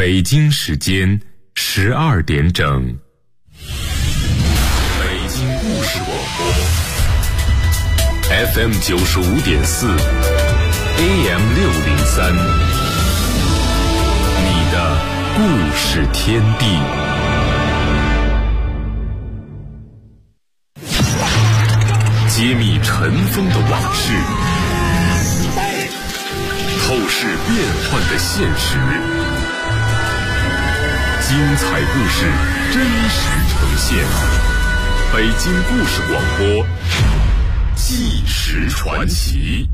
北京时间12点整。北京故事广播 FM 95.4 AM 603，你的故事天地。揭秘尘封的往事，透视变幻的现实，精彩故事真实呈现。北京故事广播，纪实传奇。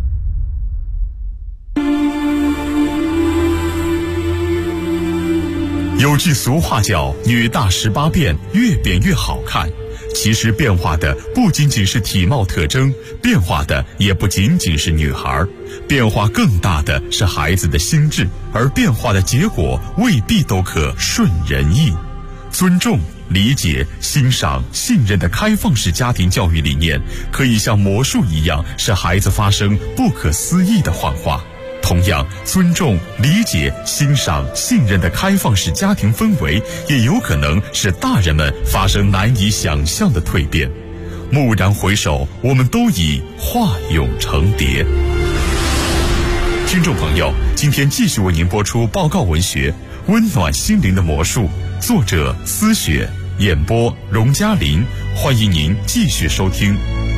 有句俗话叫“女大18变，越变越好看”。其实变化的不仅仅是体貌特征，变化的也不仅仅是女孩，变化更大的是孩子的心智，而变化的结果未必都可顺人意。尊重、理解、欣赏、信任的开放式家庭教育理念，可以像魔术一样使孩子发生不可思议的幻化。同样，尊重、理解、欣赏、信任的开放式家庭氛围，也有可能使大人们发生难以想象的蜕变。蓦然回首，我们都已化蛹成蝶。听众朋友，今天继续为您播出报告文学《温暖心灵的魔术》，作者思雪，演播荣嘉林。欢迎您继续收听。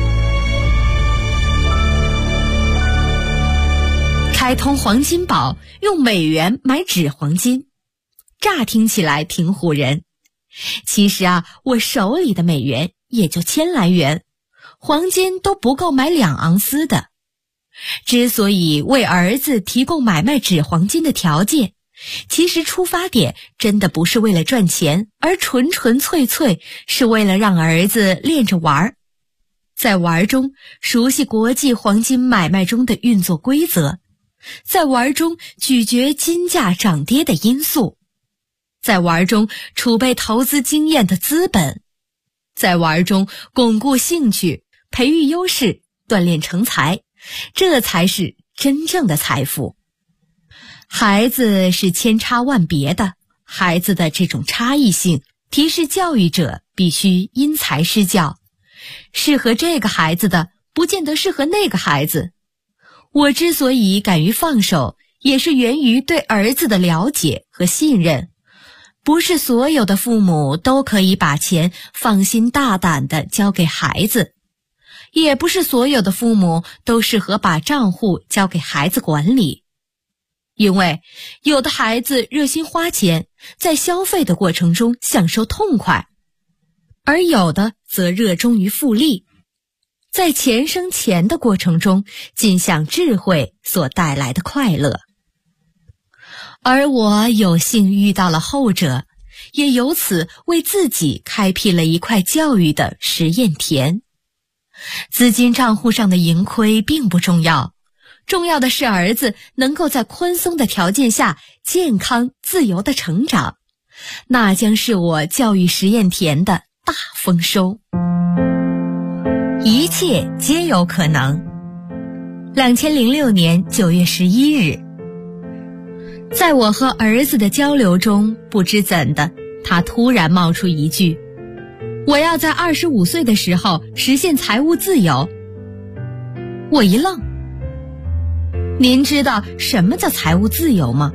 开通黄金宝，用美元买纸黄金，乍听起来挺唬人。其实啊，我手里的美元也就1000来元，黄金都不够买2盎司的。之所以为儿子提供买卖纸黄金的条件，其实出发点真的不是为了赚钱，而纯纯粹粹是为了让儿子练着玩，在玩中熟悉国际黄金买卖中的运作规则，在玩中咀嚼金价涨跌的因素，在玩中储备投资经验的资本，在玩中巩固兴趣，培育优势，锻炼成才，这才是真正的财富。孩子是千差万别的，孩子的这种差异性提示教育者必须因材施教，适合这个孩子的不见得适合那个孩子。我之所以敢于放手，也是源于对儿子的了解和信任。不是所有的父母都可以把钱放心大胆地交给孩子，也不是所有的父母都适合把账户交给孩子管理。因为有的孩子热心花钱，在消费的过程中享受痛快，而有的则热衷于复利，在钱生钱的过程中尽享智慧所带来的快乐。而我有幸遇到了后者，也由此为自己开辟了一块教育的实验田。资金账户上的盈亏并不重要，重要的是儿子能够在宽松的条件下健康自由地成长，那将是我教育实验田的大丰收。一切皆有可能。2006年9月11日，在我和儿子的交流中，不知怎的，他突然冒出一句：“我要在25岁的时候实现财务自由。”我一愣。您知道什么叫财务自由吗？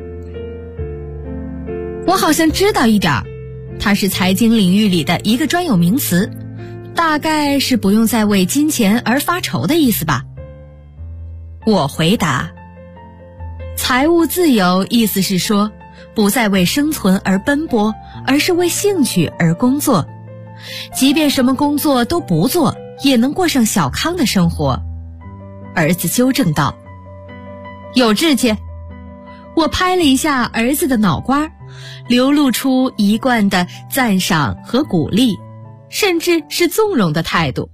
我好像知道一点，它是财经领域里的一个专有名词，大概是不用再为金钱而发愁的意思吧。我回答，财务自由意思是说，不再为生存而奔波，而是为兴趣而工作，即便什么工作都不做，也能过上小康的生活。儿子纠正道，有志气。我拍了一下儿子的脑瓜，流露出一贯的赞赏和鼓励，甚至是纵容的态度。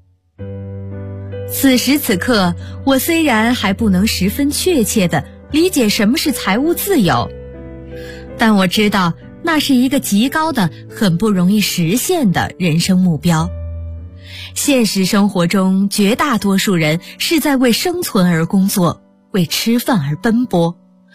此时此刻，我虽然还不能十分确切地理解什么是财务自由，但我知道那是一个极高的、很不容易实现的人生目标。现实生活中，绝大多数人是在为生存而工作，为吃饭而奔波，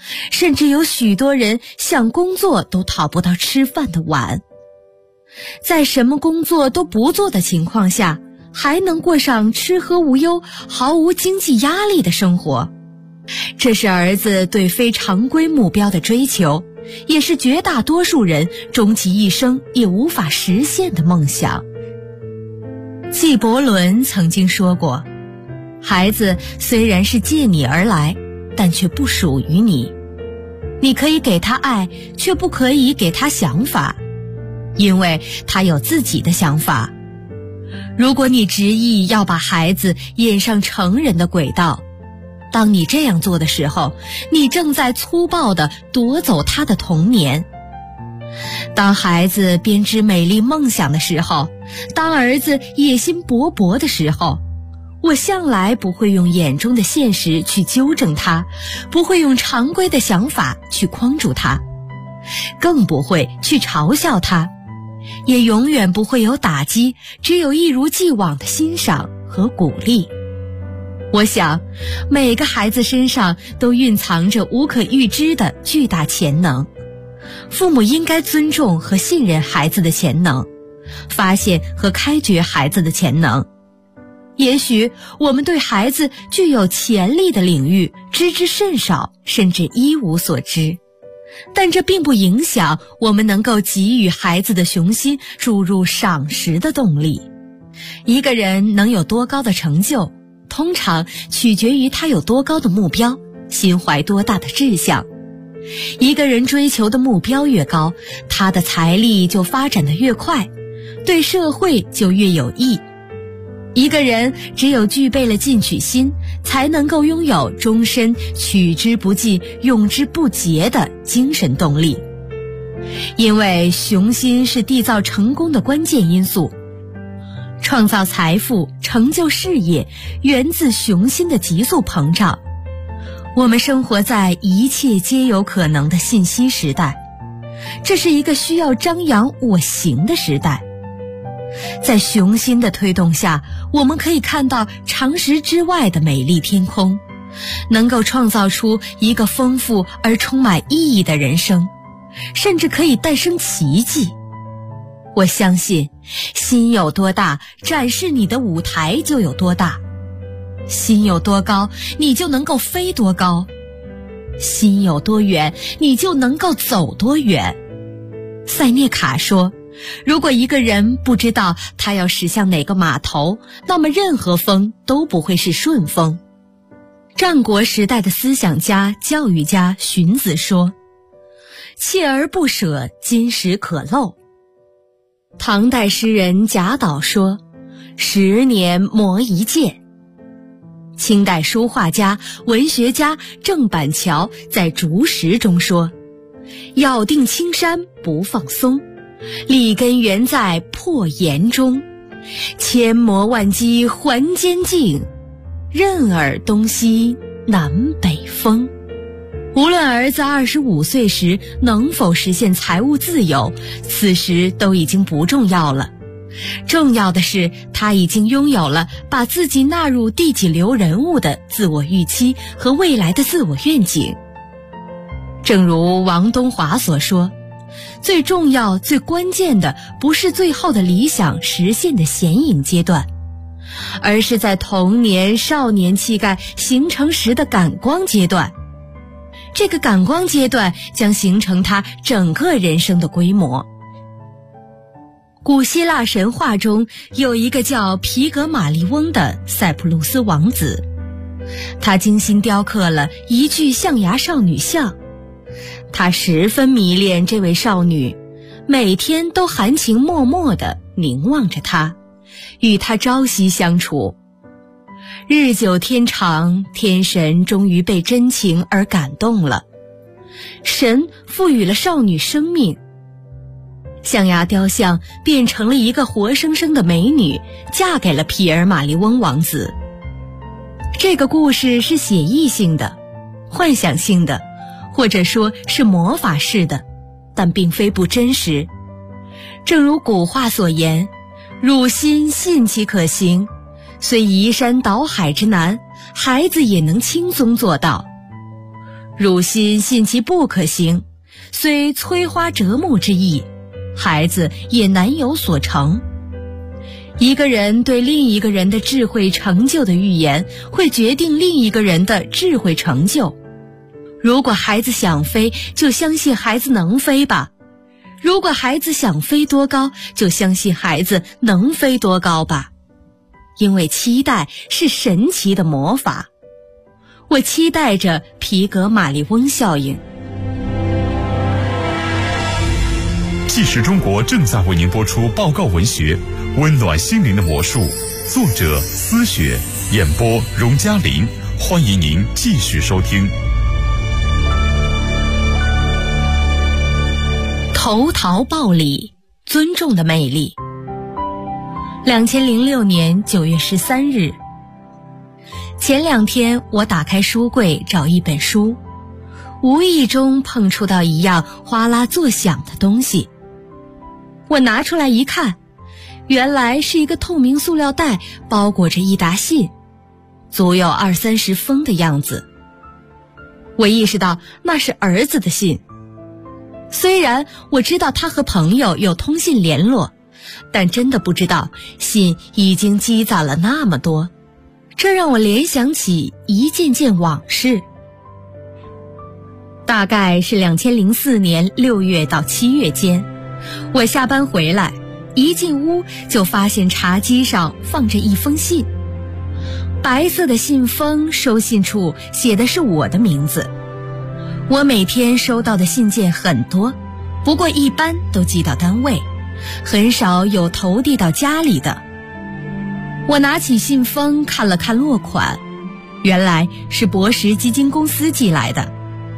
甚至有许多人想工作都讨不到吃饭的碗。在什么工作都不做的情况下，还能过上吃喝无忧、毫无经济压力的生活，这是儿子对非常规目标的追求，也是绝大多数人终其一生也无法实现的梦想。纪伯伦曾经说过，孩子虽然是借你而来，但却不属于你。你可以给他爱，却不可以给他想法，因为他有自己的想法。如果你执意要把孩子引上成人的轨道，当你这样做的时候，你正在粗暴地夺走他的童年。当孩子编织美丽梦想的时候，当儿子野心勃勃的时候，我向来不会用眼中的现实去纠正他，不会用常规的想法去框住他，更不会去嘲笑他，也永远不会有打击，只有一如既往的欣赏和鼓励。我想，每个孩子身上都蕴藏着无可预知的巨大潜能，父母应该尊重和信任孩子的潜能，发现和开掘孩子的潜能。也许我们对孩子具有潜力的领域知之甚少，甚至一无所知，但这并不影响我们能够给予孩子的雄心注入赏识的动力。一个人能有多高的成就，通常取决于他有多高的目标，心怀多大的志向。一个人追求的目标越高，他的财力就发展得越快，对社会就越有益。一个人只有具备了进取心，才能够拥有终身取之不尽、用之不竭的精神动力。因为雄心是缔造成功的关键因素，创造财富、成就事业，源自雄心的急速膨胀。我们生活在一切皆有可能的信息时代，这是一个需要张扬我行的时代。在雄心的推动下，我们可以看到常识之外的美丽天空，能够创造出一个丰富而充满意义的人生，甚至可以诞生奇迹。我相信，心有多大，展示你的舞台就有多大；心有多高，你就能够飞多高；心有多远，你就能够走多远。塞涅卡说，如果一个人不知道他要驶向哪个码头，那么任何风都不会是顺风。战国时代的思想家、教育家荀子说，锲而不舍，金石可镂。唐代诗人贾岛说，10年磨一剑。清代书画家、文学家郑板桥在《竹石》中说，咬定青山不放松，立根原在破岩中，千磨万击还坚劲，任尔东西南北风。无论儿子25岁时能否实现财务自由，此时都已经不重要了。重要的是，他已经拥有了把自己纳入第几流人物的自我预期和未来的自我愿景。正如王东华所说，最重要、最关键的不是最后的理想实现的显影阶段，而是在童年、少年气概形成时的感光阶段。这个感光阶段将形成他整个人生的规模。古希腊神话中有一个叫皮格马利翁的塞浦路斯王子，他精心雕刻了一具象牙少女像，他十分迷恋这位少女，每天都含情脉脉地凝望着她，与她朝夕相处。日久天长，天神终于被真情而感动了，神赋予了少女生命，象牙雕像变成了一个活生生的美女，嫁给了皮尔马利翁王子。这个故事是写意性的、幻想性的，或者说是魔法式的，但并非不真实。正如古话所言，汝心信其可行，虽移山倒海之难，孩子也能轻松做到。 汝心信其不可行，虽摧花折木之意，孩子也难有所成。一个人对另一个人的智慧成就的预言，会决定另一个人的智慧成就。如果孩子想飞，就相信孩子能飞吧；如果孩子想飞多高，就相信孩子能飞多高吧。因为期待是神奇的魔法。我期待着皮格马利翁效应。 纪实中国正在为您播出报告文学《温暖心灵的魔术》，作者思雪，演播荣嘉林。欢迎您继续收听。 投桃报李，尊重的魅力。2006年9月13日，前2天我打开书柜找一本书，无意中碰触到一样哗啦作响的东西。我拿出来一看，原来是一个透明塑料袋包裹着一沓信，足有20-30封的样子。我意识到那是儿子的信。虽然我知道他和朋友有通信联络，但真的不知道信已经积攒了那么多。这让我联想起一件件往事。大概是2004年6月到7月间，我下班回来，一进屋就发现茶几上放着一封信。白色的信封收信处写的是我的名字。我每天收到的信件很多，不过一般都寄到单位，很少有投递到家里的。我拿起信封看了看落款，原来是博时基金公司寄来的。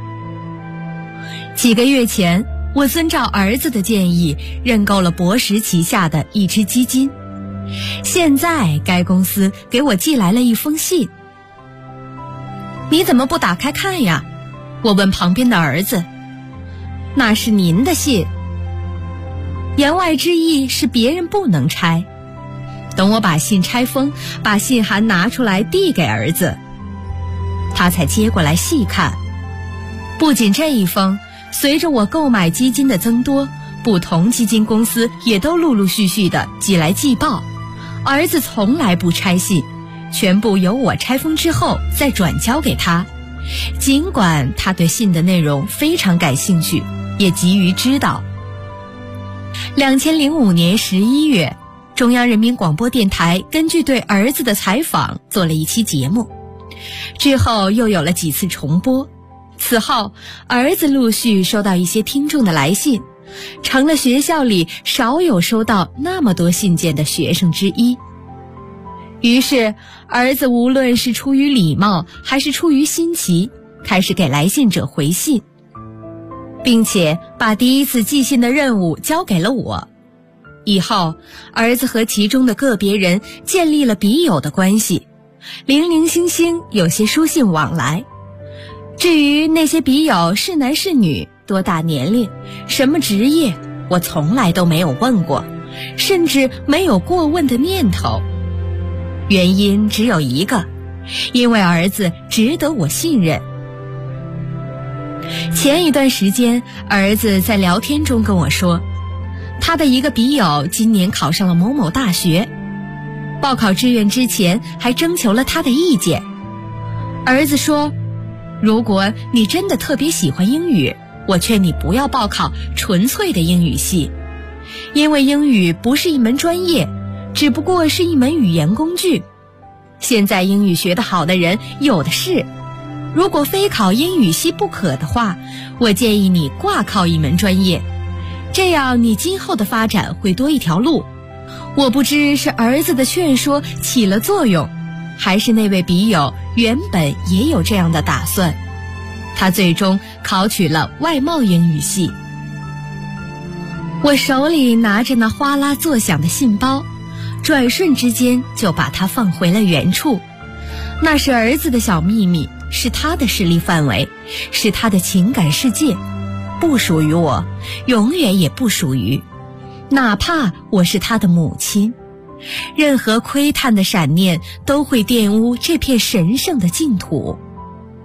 几个月前，我遵照儿子的建议认购了博时旗下的一支基金，现在该公司给我寄来了一封信。你怎么不打开看呀？我问旁边的儿子。那是您的信。言外之意是别人不能拆。等我把信拆封，把信函拿出来递给儿子，他才接过来细看。不仅这一封，随着我购买基金的增多，不同基金公司也都陆陆续续的寄来寄报。儿子从来不拆信，全部由我拆封之后再转交给他。尽管他对信的内容非常感兴趣，也急于知道。2005年11月，中央人民广播电台根据对儿子的采访做了一期节目，之后又有了几次重播。此后，儿子陆续收到一些听众的来信，成了学校里少有收到那么多信件的学生之一。于是，儿子无论是出于礼貌还是出于新奇，开始给来信者回信，并且把第一次寄信的任务交给了我。以后，儿子和其中的个别人建立了笔友的关系，零零星星有些书信往来。至于那些笔友是男是女，多大年龄，什么职业，我从来都没有问过，甚至没有过问的念头。原因只有一个，因为儿子值得我信任。前一段时间，儿子在聊天中跟我说，他的一个笔友今年考上了某某大学，报考志愿之前还征求了他的意见。儿子说，如果你真的特别喜欢英语，我劝你不要报考纯粹的英语系，因为英语不是一门专业，只不过是一门语言工具。现在英语学得好的人有的是，如果非考英语系不可的话，我建议你挂靠一门专业，这样你今后的发展会多一条路。我不知是儿子的劝说起了作用，还是那位笔友原本也有这样的打算，他最终考取了外贸英语系。我手里拿着那哗啦作响的信包，转瞬之间就把它放回了原处。那是儿子的小秘密，是他的势力范围，是他的情感世界，不属于我，永远也不属于，哪怕我是他的母亲。任何窥探的闪念都会玷污这片神圣的净土。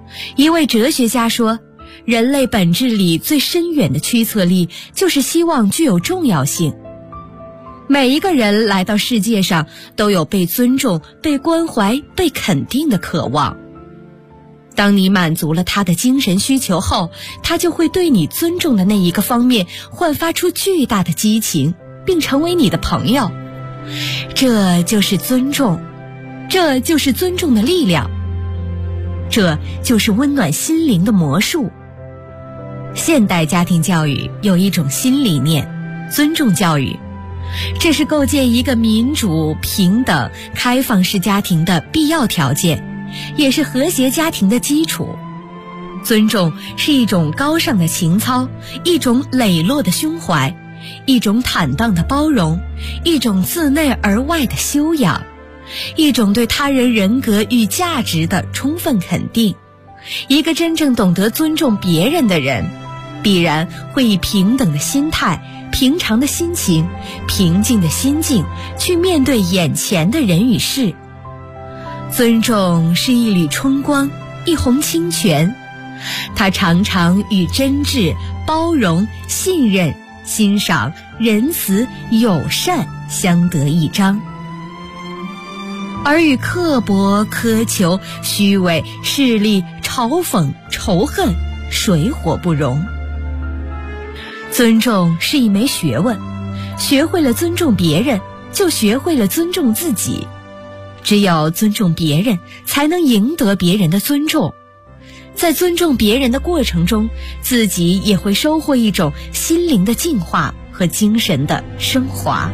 一位哲学家说，人类本质里最深远的驱策力就是希望具有重要性。每一个人来到世界上都有被尊重、被关怀、被肯定的渴望。当你满足了他的精神需求后，他就会对你尊重的那一个方面焕发出巨大的激情，并成为你的朋友。这就是尊重，这就是尊重的力量，这就是温暖心灵的魔术。现代家庭教育有一种新理念，尊重教育，这是构建一个民主、平等、开放式家庭的必要条件，也是和谐家庭的基础。尊重是一种高尚的情操，一种磊落的胸怀，一种坦荡的包容，一种自内而外的修养，一种对他人人格与价值的充分肯定。一个真正懂得尊重别人的人，必然会以平等的心态、平常的心情、平静的心境去面对眼前的人与事。尊重是一缕春光，一泓清泉，它常常与真挚、包容、信任、欣赏、仁慈、友善相得益彰，而与刻薄、苛求、虚伪、势利、嘲讽、仇恨水火不容。尊重是一门学问，学会了尊重别人，就学会了尊重自己。只有尊重别人，才能赢得别人的尊重。在尊重别人的过程中，自己也会收获一种心灵的净化和精神的升华。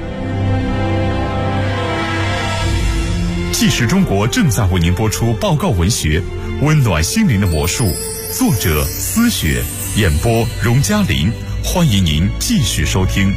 纪实中国正在为您播出报告文学《温暖心灵的魔术》，作者思雪，演播荣嘉林。欢迎您继续收听。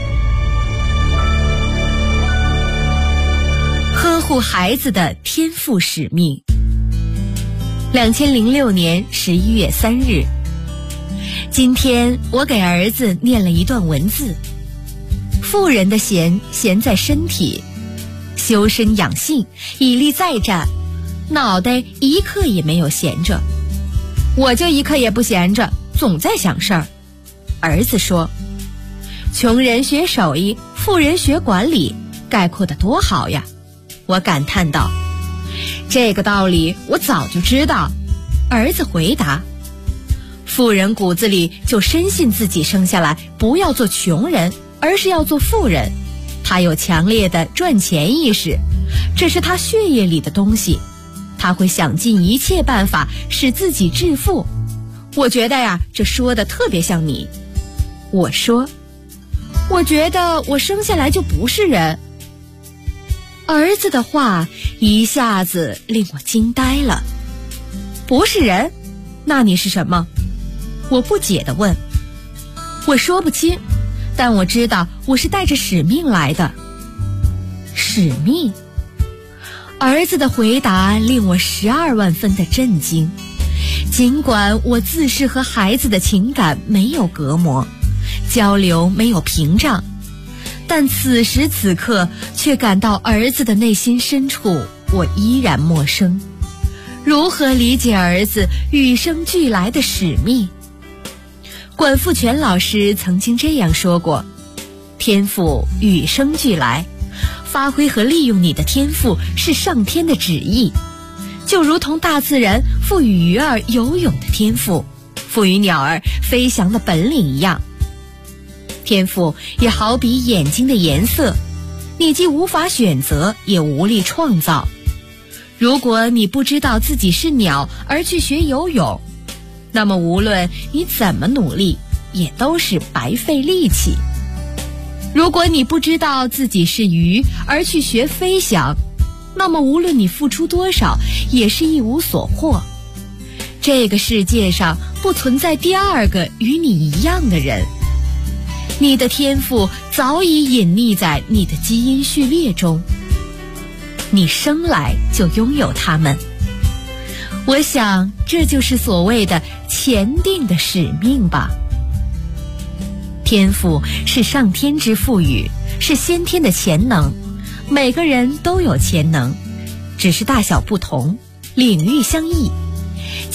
呵护孩子的天赋使命。2006年11月3日，今天我给儿子念了一段文字：妇人的闲在身体，修身养性，以力再战，脑袋一刻也没有闲着。我就一刻也不闲着，总在想事儿。儿子说，穷人学手艺，富人学管理，概括得多好呀。我感叹道，这个道理我早就知道。儿子回答，富人骨子里就深信自己生下来不要做穷人，而是要做富人。他有强烈的赚钱意识，这是他血液里的东西，他会想尽一切办法使自己致富。我觉得呀，这说的特别像你。我说，我觉得我生下来就不是人。儿子的话一下子令我惊呆了。不是人？那你是什么？我不解地问。我说不清，但我知道我是带着使命来的。使命？儿子的回答令我12万分的震惊。尽管我自是和孩子的情感没有隔膜，交流没有屏障，但此时此刻却感到儿子的内心深处我依然陌生。如何理解儿子与生俱来的使命？管富全老师曾经这样说过，天赋与生俱来，发挥和利用你的天赋是上天的旨意，就如同大自然赋予鱼儿游泳的天赋，赋予鸟儿飞翔的本领一样。天赋也好比眼睛的颜色，你既无法选择，也无力创造。如果你不知道自己是鸟而去学游泳，那么无论你怎么努力，也都是白费力气。如果你不知道自己是鱼而去学飞翔，那么无论你付出多少，也是一无所获。这个世界上不存在第二个与你一样的人，你的天赋早已隐匿在你的基因序列中，你生来就拥有它们。我想这就是所谓的前定的使命吧。天赋是上天之赋予，是先天的潜能，每个人都有潜能，只是大小不同，领域相异。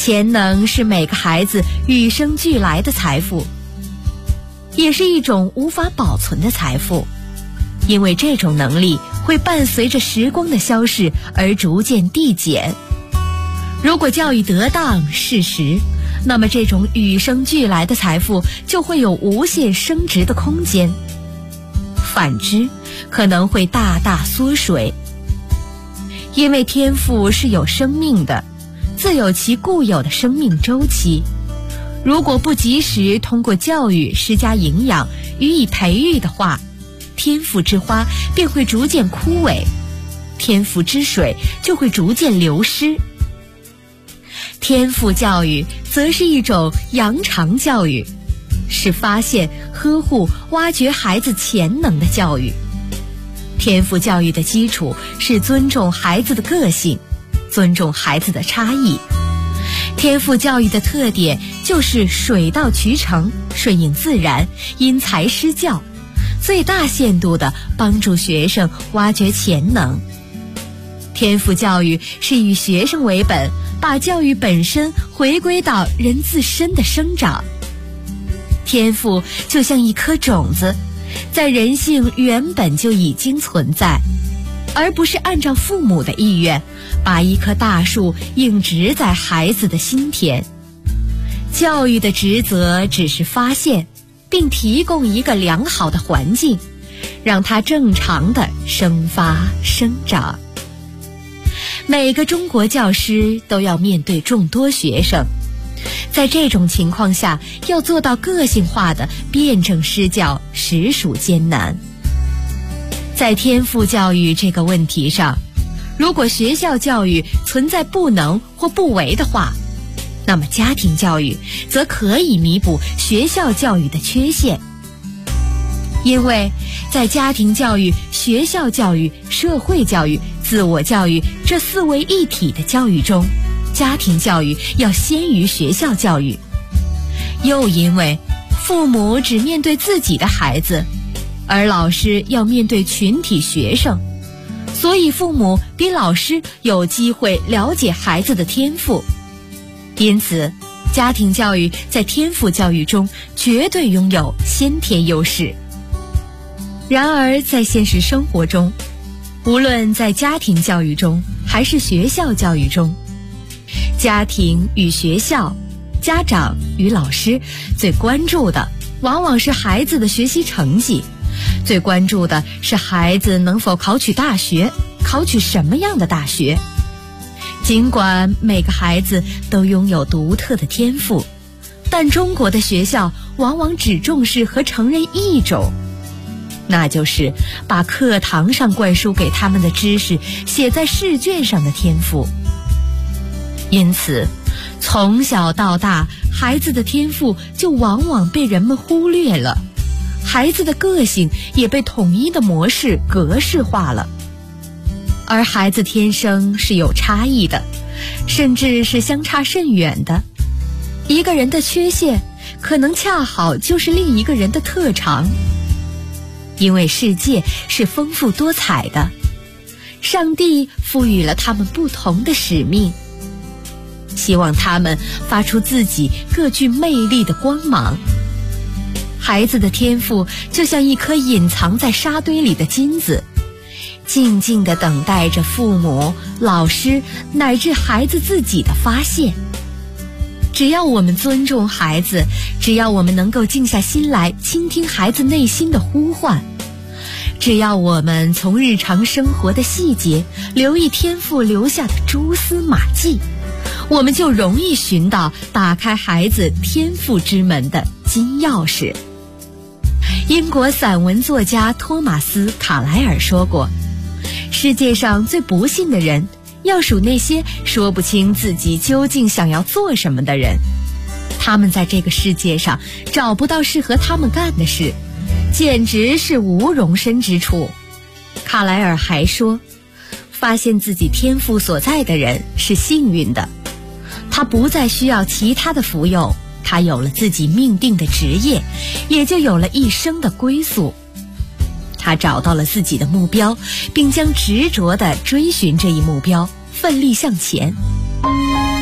潜能是每个孩子与生俱来的财富，也是一种无法保存的财富，因为这种能力会伴随着时光的消逝而逐渐递减。如果教育得当适时，那么这种与生俱来的财富就会有无限升值的空间，反之可能会大大缩水。因为天赋是有生命的，自有其固有的生命周期，如果不及时通过教育施加营养予以培育的话，天赋之花便会逐渐枯萎，天赋之水就会逐渐流失。天赋教育则是一种扬长教育，是发现、呵护、挖掘孩子潜能的教育。天赋教育的基础是尊重孩子的个性，尊重孩子的差异。天赋教育的特点就是水到渠成，顺应自然，因材施教，最大限度地帮助学生挖掘潜能。天赋教育是以学生为本，把教育本身回归到人自身的生长。天赋就像一颗种子，在人性原本就已经存在，而不是按照父母的意愿，把一棵大树硬植在孩子的心田。教育的职责只是发现，并提供一个良好的环境，让它正常地生发生长。每个中国教师都要面对众多学生，在这种情况下，要做到个性化的辩证施教，实属艰难。在天赋教育这个问题上，如果学校教育存在不能或不为的话，那么家庭教育则可以弥补学校教育的缺陷。因为在家庭教育、学校教育、社会教育、自我教育这四位一体的教育中，家庭教育要先于学校教育。又因为父母只面对自己的孩子，而老师要面对群体学生，所以父母比老师有机会了解孩子的天赋。因此，家庭教育在天赋教育中绝对拥有先天优势。然而在现实生活中，无论在家庭教育中还是学校教育中，家庭与学校、家长与老师最关注的往往是孩子的学习成绩，最关注的是孩子能否考取大学，考取什么样的大学。尽管每个孩子都拥有独特的天赋，但中国的学校往往只重视和承认一种，那就是把课堂上灌输给他们的知识写在试卷上的天赋。因此，从小到大，孩子的天赋就往往被人们忽略了，孩子的个性也被统一的模式格式化了。而孩子天生是有差异的，甚至是相差甚远的。一个人的缺陷，可能恰好就是另一个人的特长。因为世界是丰富多彩的，上帝赋予了他们不同的使命，希望他们发出自己各具魅力的光芒。孩子的天赋就像一颗隐藏在沙堆里的金子，静静地等待着父母、老师乃至孩子自己的发现。只要我们尊重孩子，只要我们能够静下心来倾听孩子内心的呼唤，只要我们从日常生活的细节留意天赋留下的蛛丝马迹，我们就容易寻到打开孩子天赋之门的金钥匙。英国散文作家托马斯·卡莱尔说过，世界上最不幸的人要数那些说不清自己究竟想要做什么的人，他们在这个世界上找不到适合他们干的事，简直是无容身之处。卡莱尔还说，发现自己天赋所在的人是幸运的，他不再需要其他的福佑，他有了自己命定的职业，也就有了一生的归宿。他找到了自己的目标，并将执着地追寻这一目标，奋力向前。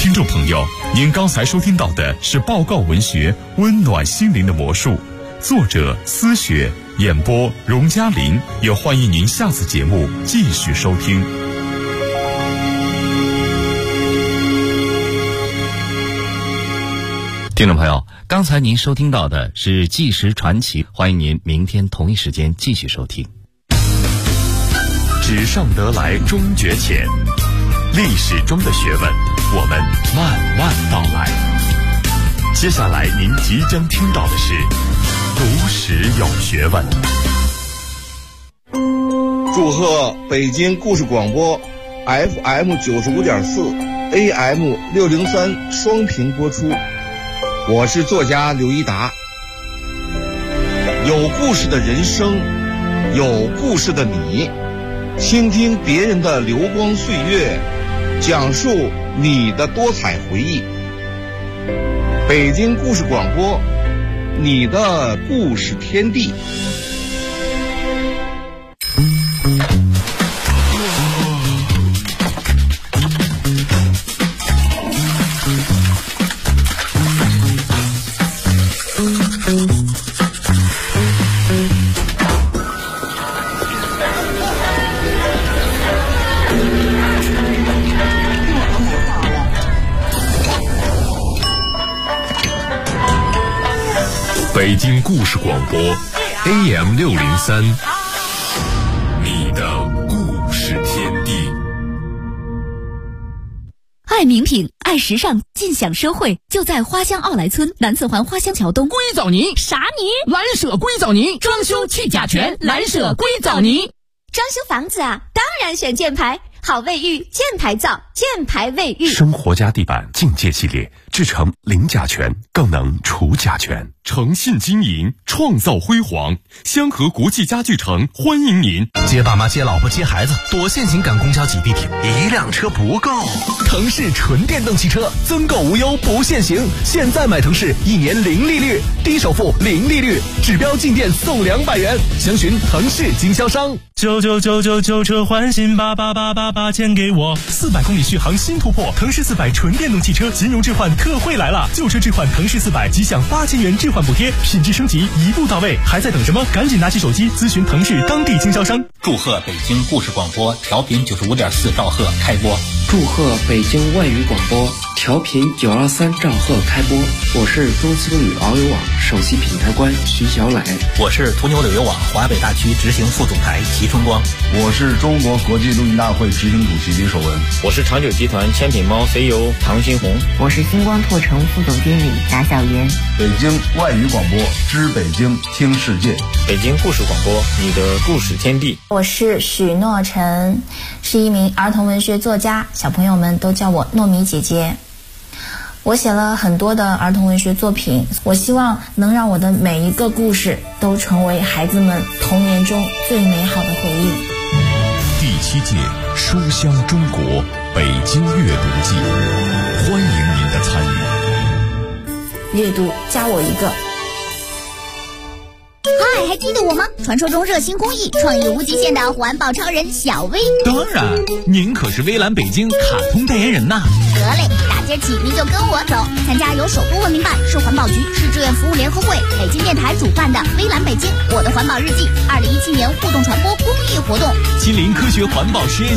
听众朋友，您刚才收听到的是报告文学《温暖心灵的魔术》，作者思雪，演播荣嘉林。也欢迎您下次节目继续收听。 听众朋友，刚才您收听到的是纪实传奇，欢迎您明天同一时间继续收听。 纸上得来终觉浅，历史中的学问，我们慢慢道来。接下来您即将听到的是读史有学问。 祝贺北京故事广播 FM 95.4 AM 603双频播出。我是作家刘一达。有故事的人生，有故事的你，倾听别人的流光岁月，讲述你的多彩回忆。北京故事广播，你的故事天地。 北京故事广播 AM 603，你的故事天地。 爱名品，爱时尚，尽享社会，就在花乡奥莱村南四环花乡桥东。 硅藻泥啥泥？ 蓝舍硅藻泥，装修去甲醛，蓝舍硅藻泥。 装修房子啊，当然选箭牌，好卫浴，箭牌造，箭牌卫浴。 生活家地板境界系列，制成零甲醛，更能除甲醛。诚信经营，创造辉煌。香河国际家具城欢迎您。 接爸妈、接老婆、接孩子，多限行赶公交挤地铁，一辆车不够。腾势纯电动汽车，增购无忧不限行。现在买腾势，1年零利率，低首付零利率，指标进店送200元。详询腾势经销商。 99999车换新8888钱给我，400公里续航新突破，腾势400纯电动汽车金融置换特惠来了，旧车置换腾势400即享8000元置换补贴，品质升级一步到位，还在等什么？赶紧拿起手机咨询腾势当地经销商。 祝贺北京故事广播调频95.4兆赫开播。 祝贺北京外语广播调频923兆赫开播。我是中青旅遨游网首席品牌官徐小磊。 我是途牛旅游网华北大区执行副总裁齐春光。 我是中国国际录音大会执行主席李守文。 我是长久集团千品猫 CEO 唐新红。 我是星光拓城副总经理贾小妍。 北京外语广播，知北京，听世界。 北京故事广播，你的故事天地。 我是许诺晨，是一名儿童文学作家，小朋友们都叫我糯米姐姐。我写了很多的儿童文学作品，我希望能让我的每一个故事都成为孩子们童年中最美好的回忆。 第7届书香中国北京阅读季，欢迎您的参与。 阅读加我一个。 嗨，还记得我吗？传说中热心公益、创意无极限的环保超人小薇。 当然，您可是微蓝北京卡通代言人呐。 得嘞，大街起你就跟我走，参加由首都文明办、市环保局、市志愿服务联合会、北京电台主办的微蓝北京我的环保日记2017年互动传播公益活动， 亲临科学环保实验